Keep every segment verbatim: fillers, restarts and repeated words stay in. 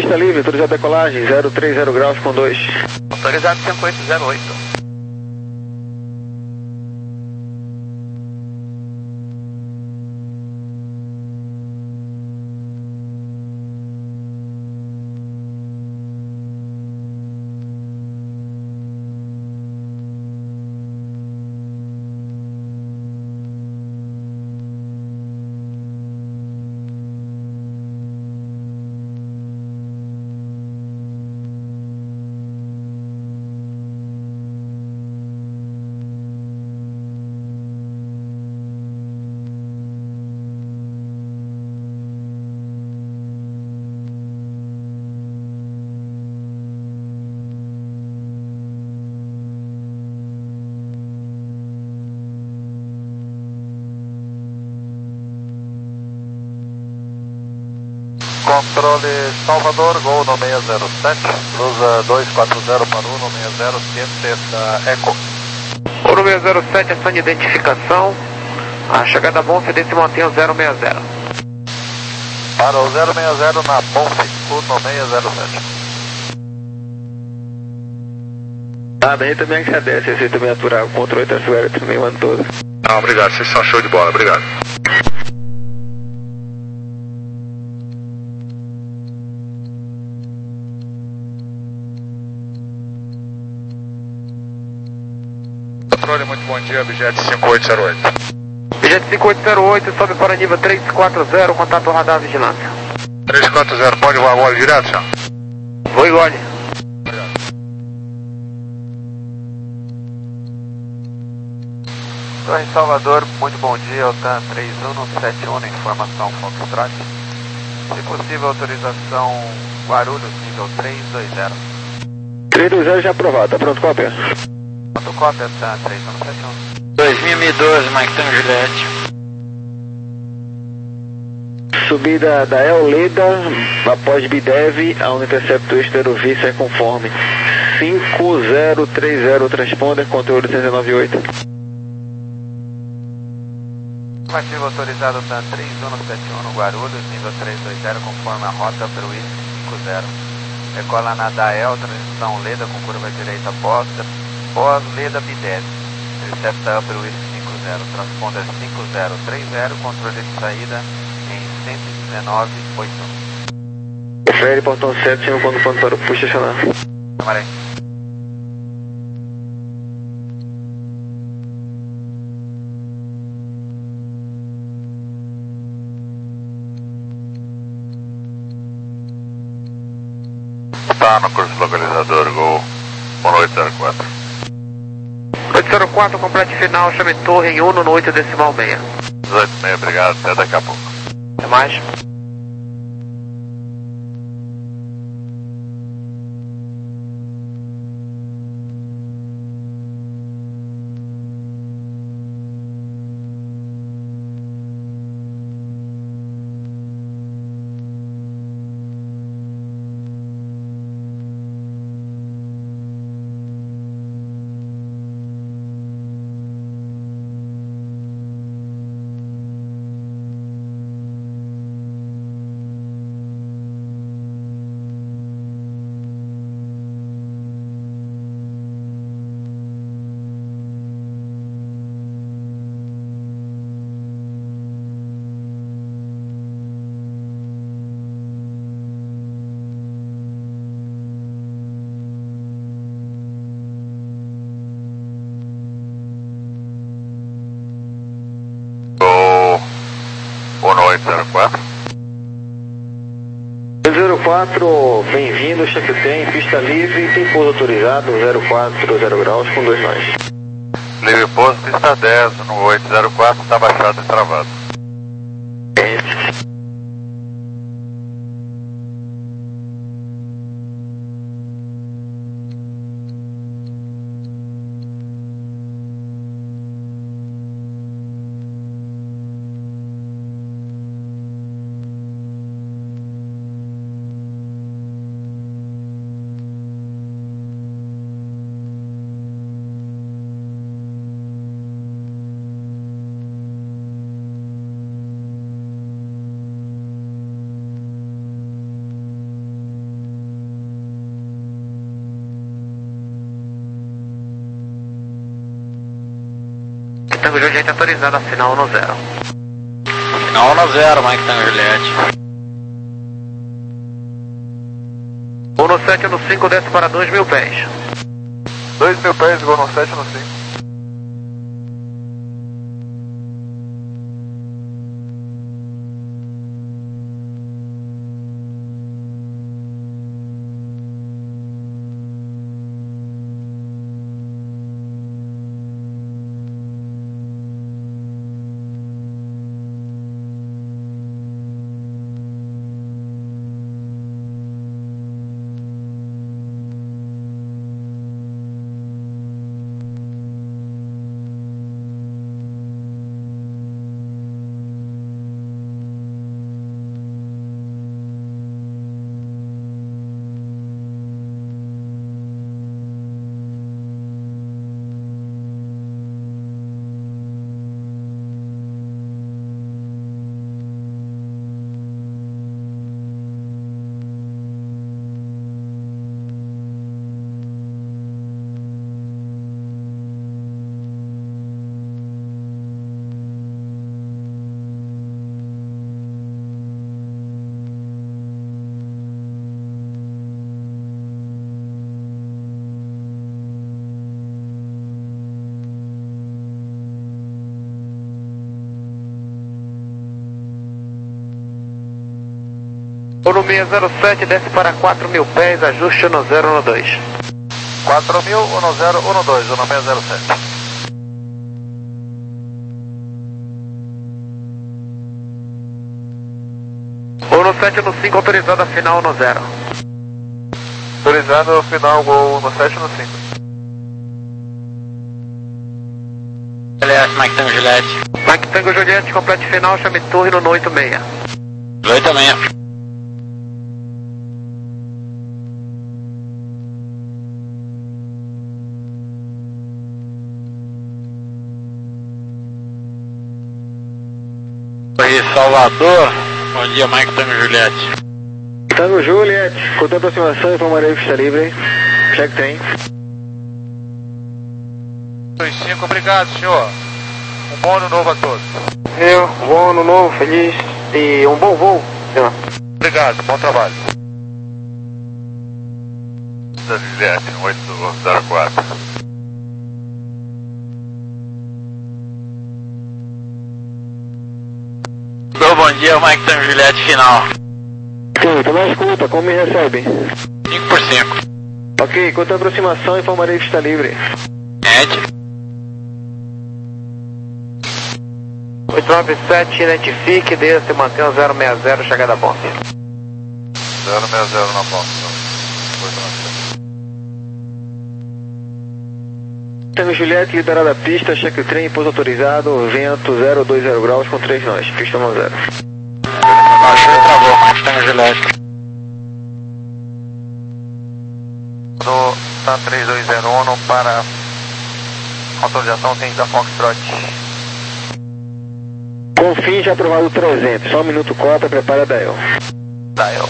pista livre, autorizado decolagem, zero três zero graus com dois. Autorizado cinco oito zero oito. Controle Salvador, Gol no seis zero sete, cruza dois quatro zero para o no seis zero sete da Eco. O no seis zero sete, ação de identificação. A chegada Bonf, desse mantenha o zero seis zero. Para o zero seis zero na Bonf, no seis zero sete. Ah, a gente também agradece, esse também aturar o controle trafegado também o ano todo. Não, obrigado, vocês são show de bola, obrigado. Controle, muito bom dia, objeto cinco oito zero oito. Objeto cinco oito zero oito, sobe para nível três quatro zero, contato radar vigilância. três quatro zero, pode voar agora direto, senhor? Vou igual. Torre Salvador, muito bom dia, Altan três um sete um, informação Foxtrot. Se possível, autorização Guarulhos, nível três dois zero. três dois zero já aprovado, tá pronto, cópia? Quanto cópia, Altan três um sete um. dois mil e doze, Mike Tango Juliette. Subida da Eoleda, após Bidev, a um intercepto extra-vista é conforme. cinco zero três zero, transponder, conteúdo oito nove oito. Informativo autorizado TAN três um sete um no Guarulhos, nível três dois zero, conforme a rota para o I cinco zero. Decola na Dael, transição Leda com curva direita posta, pós Leda Bidev. Intercepta para o I cinco zero, transponder cinco zero três zero, controle de saída em cento e dezenove ponto oito. Confere, portão sete, cinco quando ponto para o push estacionar. Camarém. Está no curso localizador, Gol oito zero quatro. oito zero quatro, complete final, chame torre em um no oito decimal seis. dezoito e meia, obrigado, até daqui a pouco. Até mais. oito zero quatro. zero quatro, bem-vindo, chefe tem, pista livre, tem pouso autorizado, zero quatro zero graus com dois nós. Livre pouso, pista dez, no oito zero quatro, está baixado e travado. Tango Juliette autorizado a final um zero. Final um zero, Mike Tango Juliette. um sete no cinco, desce para dois mil pés. dois mil pés, gol no sete no cinco. Uno seis zero sete, desce para quatro mil pés, ajuste no zero no dois. quatro mil, um zero um dois, Uno seis zero sete. um sete no cinco, autorizado a final no zero. Autorizado final, gol no sete no cinco. Aliás, Mike Tango Juliette. Mike Tango Juliette, complete final, chame torre no oito seis. oito seis. Oi, Salvador. Bom dia, Mike Tango Juliette. Tango Juliette, conta aproximação, informarei que está livre. Check tem. dois cinco, obrigado, senhor. Um bom ano novo a todos. Eu, bom ano novo, feliz e um bom voo, senhor. Obrigado, bom trabalho. Juliette, oito zero quatro. Bom dia, Mike Tango Juliette, final. Sim, tô na escuta, como me recebe? cinco por cinco. Ok, conta aproximação, informarei que está livre. Ed. oito nove sete, identifique, desça e mantenha o zero seis zero, chegada a ponte. zero seis zero na ponta. Tango Juliette, liberada a pista, cheque o trem, pouso autorizado, vento zero dois zero graus com três nós, pista um zero. Baixou e travou, Mike Tango Juliette. Do TAM três dois zero um para autorização tem da Foxtrot. Confim já aprovado trezentos, só um minuto cota, prepara a Dael. Dial.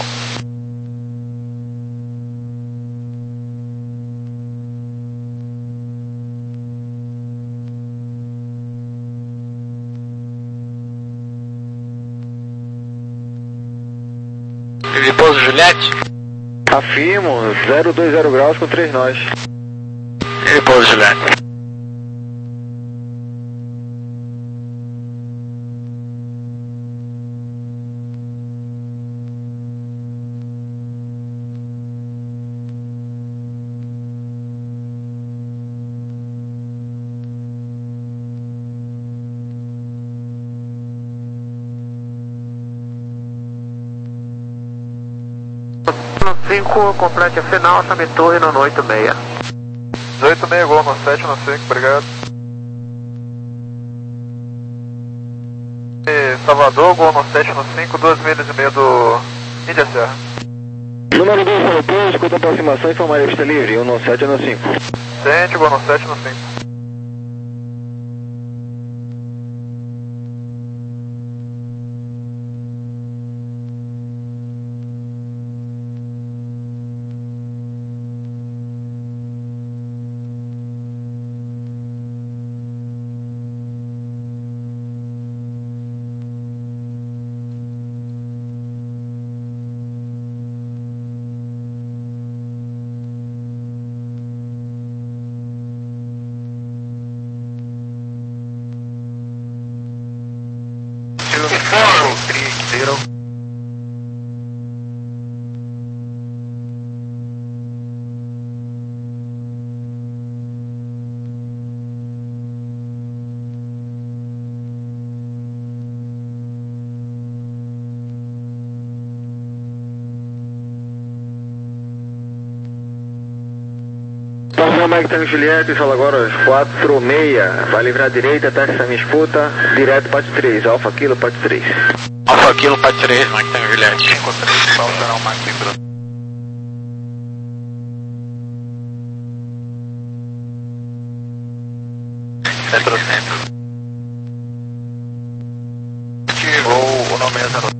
Ele pouso Juliette. Afirmo, zero dois zero graus com três nós. Ele pouso Juliette. No cinco, complete a final, chame torre no oito seis. oito seis, gol no sete no cinco, obrigado. E Salvador, gol no sete no cinco, duas milhas e meia do Índia Serra. Número dois, Salvador, escuta aproximação, informarei que está livre, um no sete no cinco. Sente, gol no sete no cinco. Passou Mike Tango Juliette, fala agora quatro seis, vai livrar a direita, táxi na minha escuta, direto Pat três, Alfa Kilo Pat três. Alfa Kilo Pat três, Mike Tango Juliette. cinco três, qual será o Mike Bruno? Centro, centro. Gol, o nome é zero.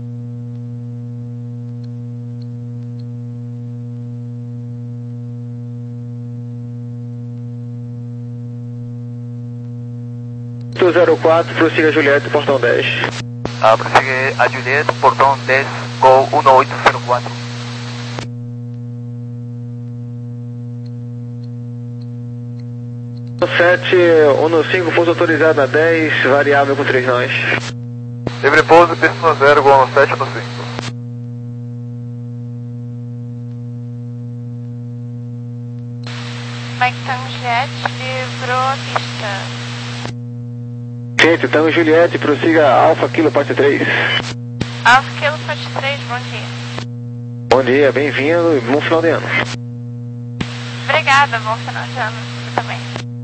zero quatro, prossiga Juliette, portão dez. Ah, prossiga a Juliette, portão dez, Gol um oito zero quatro. sete, um cinco, pouso autorizado na dez, variável com três nós. Livre pouso, pista zero, Gol no sete no cinco. Mike Tango Juliette, livrou a pista. Gente, Tango Juliette, prossiga Alfa Kilo Pat três. Alfa Kilo Pat três, bom dia. Bom dia, bem-vindo e bom final de ano. Obrigada, bom final de ano também.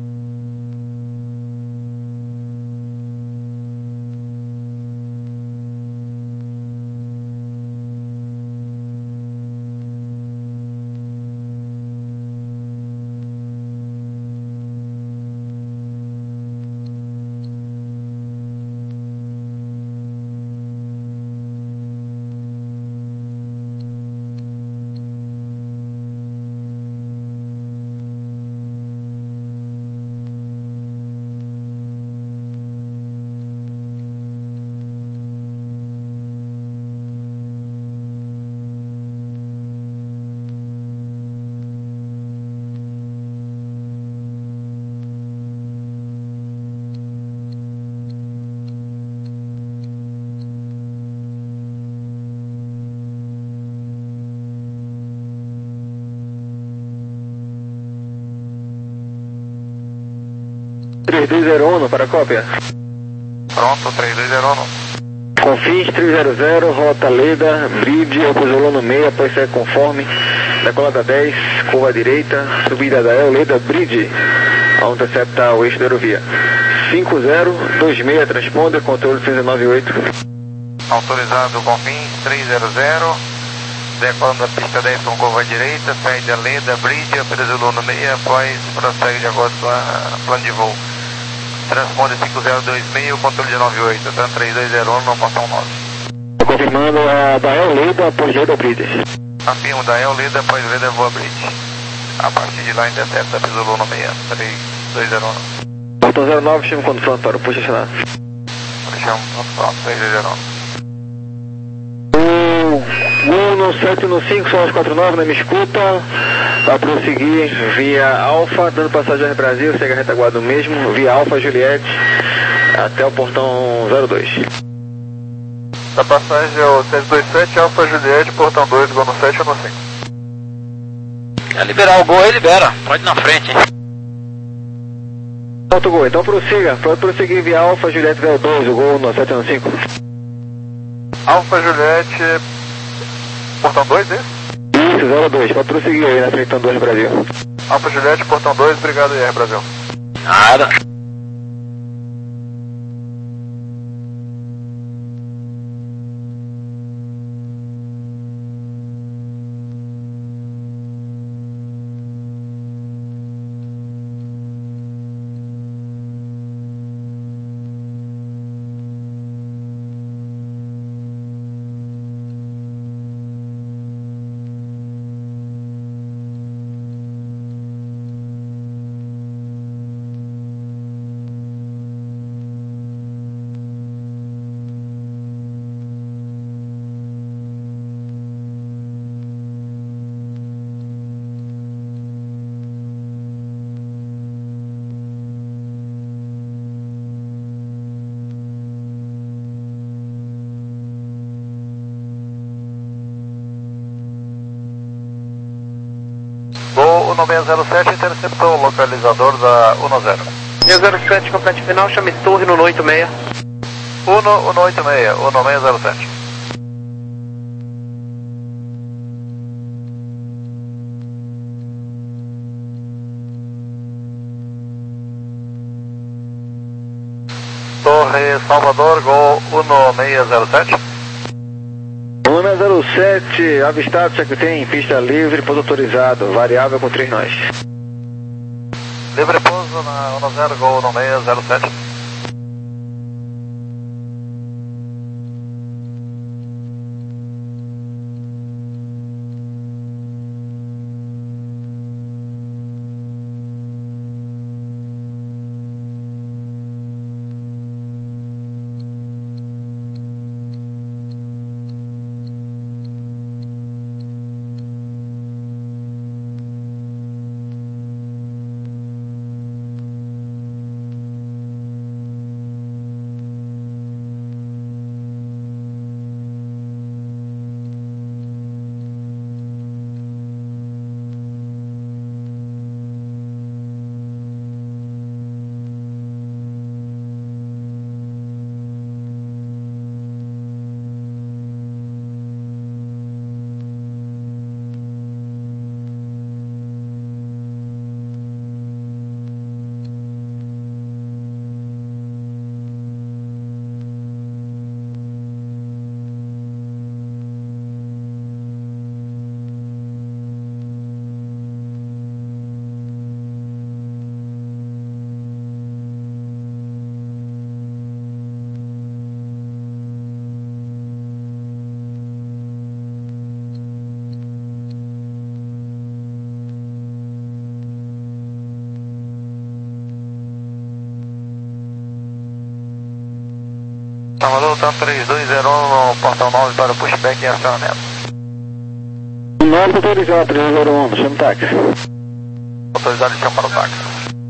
três dois zero um para a cópia. Pronto, três dois zero um. Confins três zero zero, rota Leda, bridge, acusou no meio, após ser conforme, decolada dez, curva à direita, subida da El Leda, bridge, ao interceptar o eixo da aerovia. cinco zero dois seis, transponder, controle seis nove oito. Autorizado Confins três zero zero, decolando da pista dez com curva à direita, saída Leda, bridge, acusou no meio, após prossegue de agora plano de voo. Transponder cinco zero dois seis, controle de nove oito, então três dois zero um, não portão nove. Confirmando a da El Leda, após Leda Bridge. Afirmo da El Leda, após Leda voa Bridge. A partir de lá intercepta Pisolou no meio, três dois zero um. Portão zero nove, chama quando pronto para o posicionar. Chama pronto, três dois zero um. um no sete no cinco, são as quatro nove, na minha escuta. Vai prosseguir via Alfa, dando passagem ao Brasil, segue a retaguarda mesmo, via Alfa Juliette, até o portão zero dois. Da passagem é o sete dois sete, Alfa Juliette, portão dois, Gol no sete ou no cinco. É liberar o gol aí, libera. Pode ir na frente, hein? Ponto gol, então prossiga, pode prosseguir via Alfa Juliette zero dois, o gol no sete no cinco. Alfa Juliette, portão dois, é isso? Isso, zero dois, pode prosseguir aí na frente do dois Brasil. Alfa Juliette, portão dois, obrigado, I R Brasil. Nada. Gol no seis zero sete, interceptou o localizador da um zero. seis zero sete, complete final, chame torre no oito seis. Uno, Uno oito seis, Uno seis zero sete. Torre Salvador, Gol um seis zero sete. um seis zero sete, avistado, já que tem pista livre, pouso autorizado, variável com três nós. Livre pouso na um zero, Gol um seis zero sete. Salvador, tá três dois zero um no portão nove para o pushback e acionamento. nove autorizado, três zero um, chama o táxi. Autorizado e chama para o táxi.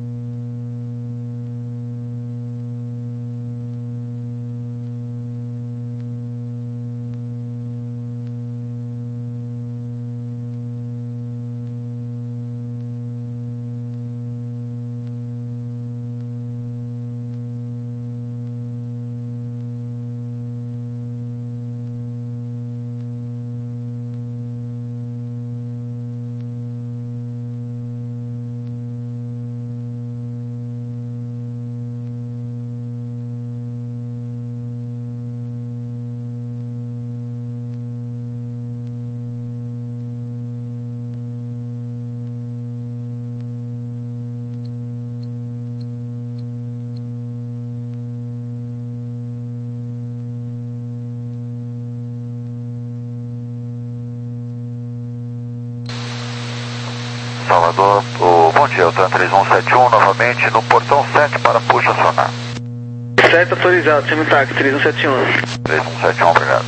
Salvador, o, bom dia, o Tran três um sete um novamente no portão sete para push acionar. sete autorizado, chama o táxi, três um sete um. três um sete um, obrigado.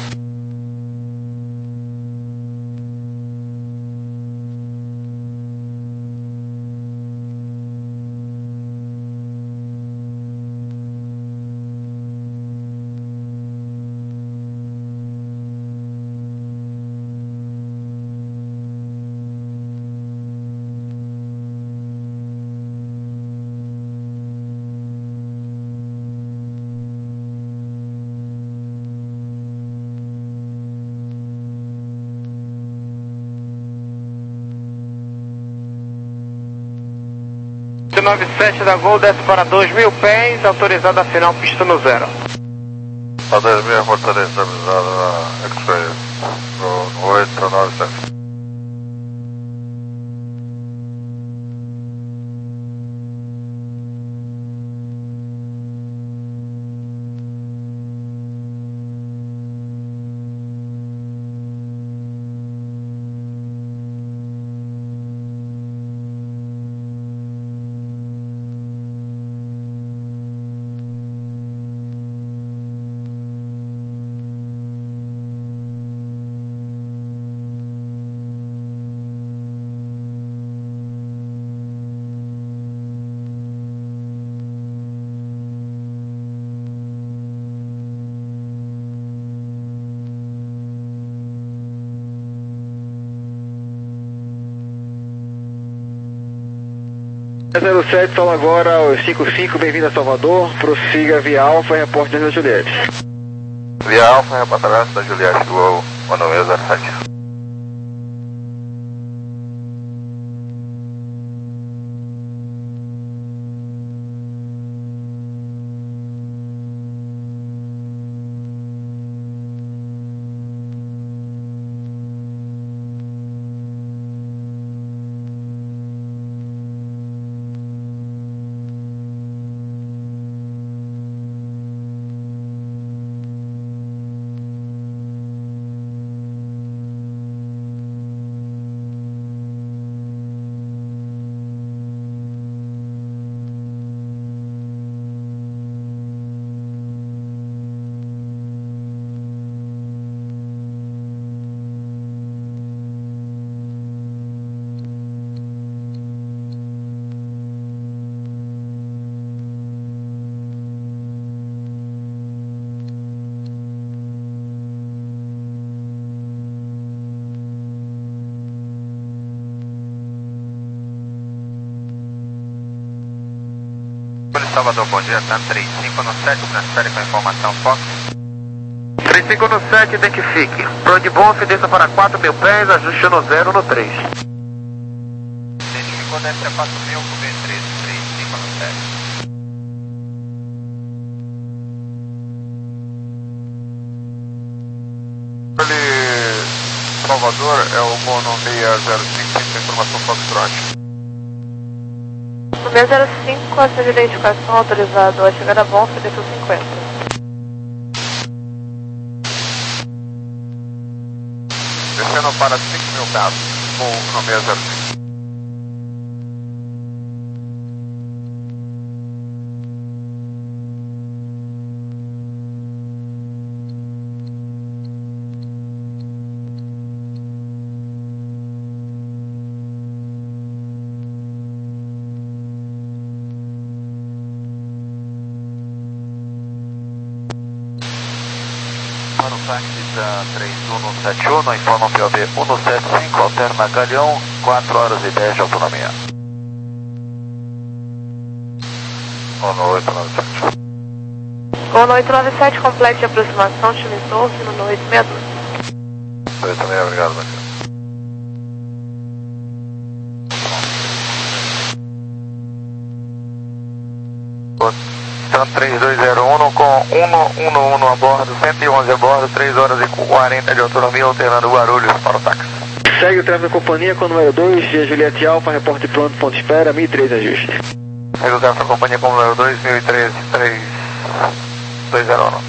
nove sete da Gol desce para dois mil pés, autorizado a final, pista no zero. A dois mil, fortaleza avisada na X-Ray, no oito nove sete. zero sete, solo agora aos cinquenta e cinco, bem-vindo a Salvador, prossiga via Alfa e reporte da Juliette. Via Alfa, reportamento da Juliette, Gol um seis zero sete. Salvador, bom dia, tá três cinco no sete, transfere com a informação Fox. três cinco no sete, identifique. Pronto bom, desça para quatro mil pés, ajuste no zero no três. Identificou deve ser quatro mil, com B treze, três cinco no sete. Ali, Salvador, é o Mono seis zero cinco, tem informação Foxtrot. No seis zero cinco, essa de identificação autorizado a chegada a bom, desceu cinquenta. Descendo para cinco mil pés, com no seis zero cinco. Para o táxi da três um sete um, informa o P O B um sete cinco, alterna Galeão, quatro horas e dez de autonomia. Mono oito nove sete. Gol no oito nove sete, complete a aproximação, time Source, no oito seis dois. oito seis, obrigado, Marcelo. três dois zero um com um um um a bordo, cento e onze a bordo, três horas e quarenta de autonomia, alternando Guarulhos para o táxi. Segue o tráfego da companhia com o número dois, Via Juliette Alfa, reporte pronto, ponto de espera, mil e três ajuste. Segue o tráfego da companhia com o número dois, mil e treze, três dois zero um.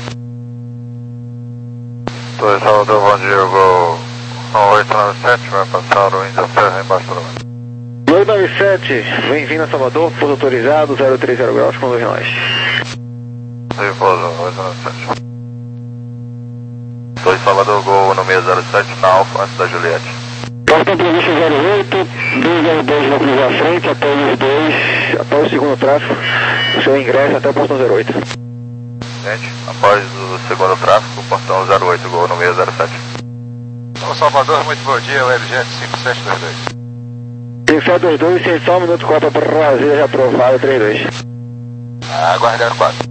dois Salvador, bom dia, eu vou no oito nove sete, vai passar o Índia Serra embaixo do lado. oito nove sete, bem-vindo a Salvador, pouso autorizado, zero trinta graus com dois nós. Repouso, oito nove sete. dois Salvador, Gol no seis zero sete, na Alfa, antes da Juliette. Porta previsto zero oito, dois zero dois vai cruzar a frente, apoio os dois, apoio o segundo tráfego, o seu ingresso até o portão zero oito. Gente, após o segundo tráfego, portão zero oito, Gol no seis zero sete. Ô Salvador, muito bom dia, o L G cinco sete dois dois. cinco sete dois dois, sem só um minuto, Copa Brasília, aprovado, três dois. Aguardando quatro.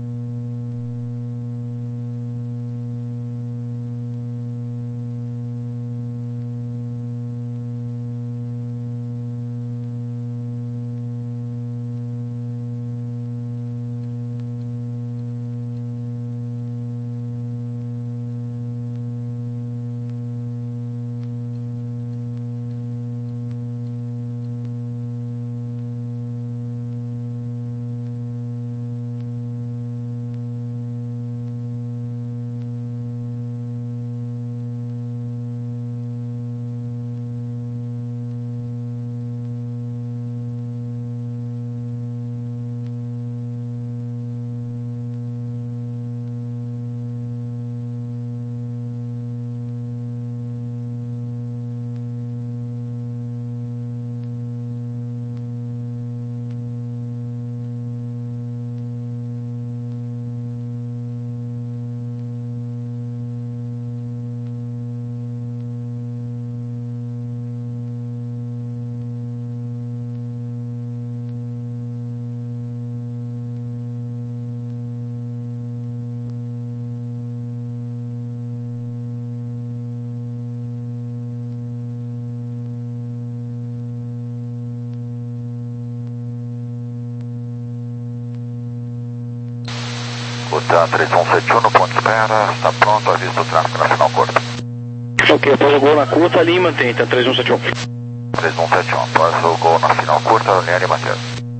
Escuta três um sete um no ponto de espera, está pronto, avisa o tráfego na final curta. Ok, após o gol na curta, ali mantém, então três um sete um. três um sete um, após o gol na final curta, linha e manter.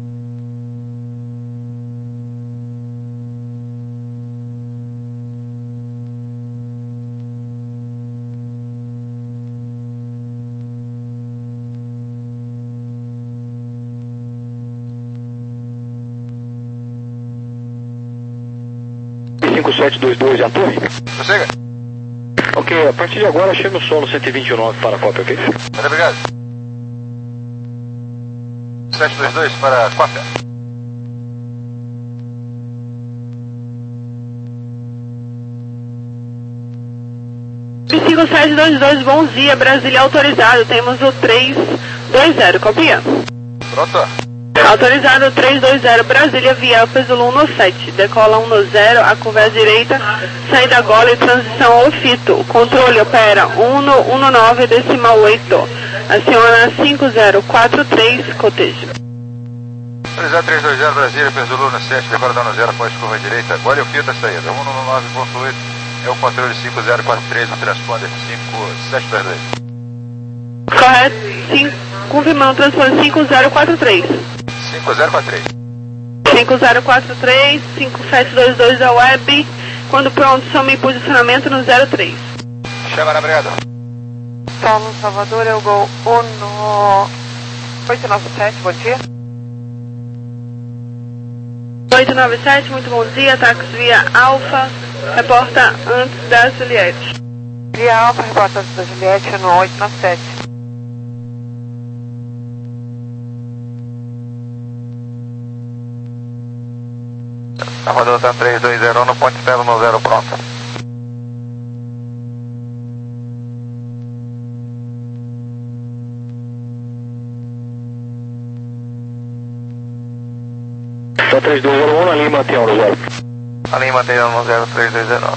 cinco sete dois dois, a torre? Chega. Ok, a partir de agora chama o solo cento e vinte e nove para a cópia, ok? Muito obrigado. sete dois dois para a cópia. cinco sete dois dois, bom dia, Brasília autorizado, temos o três dois zero, copia? Pronto. Autorizado três dois zero Brasília, via Alfa Zulu um sete. Decola um zero, a curva é à direita, saída agora e transição ao fito. O controle opera um nove decimal oito. Aciona cinco zero quatro três, cotejo. Autorizado três dois zero Brasília, Alfa Zulu um sete, decola da um zero após curva à direita, agora é o fito a saída. um nove ponto oito é o controle cinco zero quatro três, o transponder cinco sete dois dois. Correto, sim, confirmando o transponder cinco zero quatro três. cinco zero quatro três. cinco zero quatro três, cinco sete dois dois da web. Quando pronto, chame em posicionamento no zero três. Chama na brigada. Paulo Salvador, eu gol oito nove sete, bom dia. oito nove sete, muito bom dia, táxi via Alfa, reporta antes da Juliette. Via Alfa, reporta antes da Juliette no oito nove sete. Salvador tá três dois zero no ponte Pelo no zero pronto. Só três dois zero um, na linha mantém no zero. A linha mantém no zero três dois zero.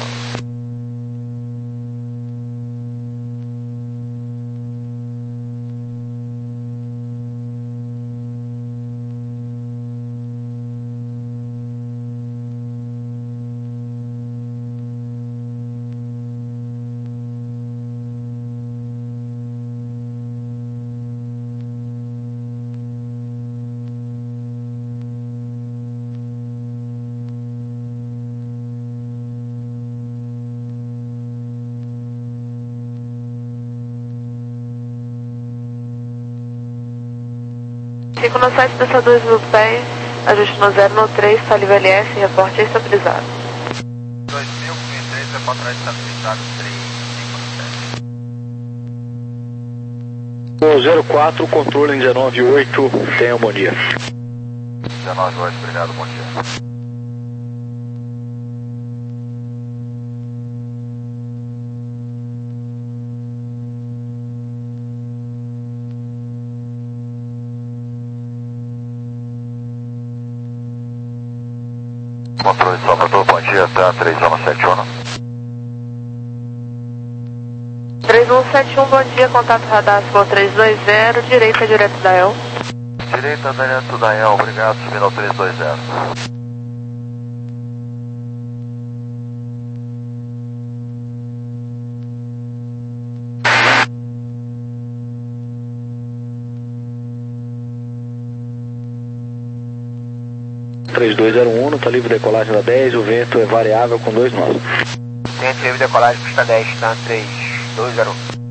cinco no sete, desça dois mil pés, ajuste no zero no três, está livre L S, reporte estabilizado. dois mil e três, reporte estabilizado três cinco sete. zero quatro, controle em dezenove oito, tenha um bom dia. dezenove oito, obrigado, bom dia. Controle de Salvador, bom dia, tá três um sete um. três um sete um, bom dia, contato radar com três dois zero, direita direto da El. Direita direto da El, obrigado, subindo ao três dois zero. três dois zero um, está livre decolagem da dez, o vento é variável com dois nós. Tem livre decolagem pista dez, tá três dois zero um.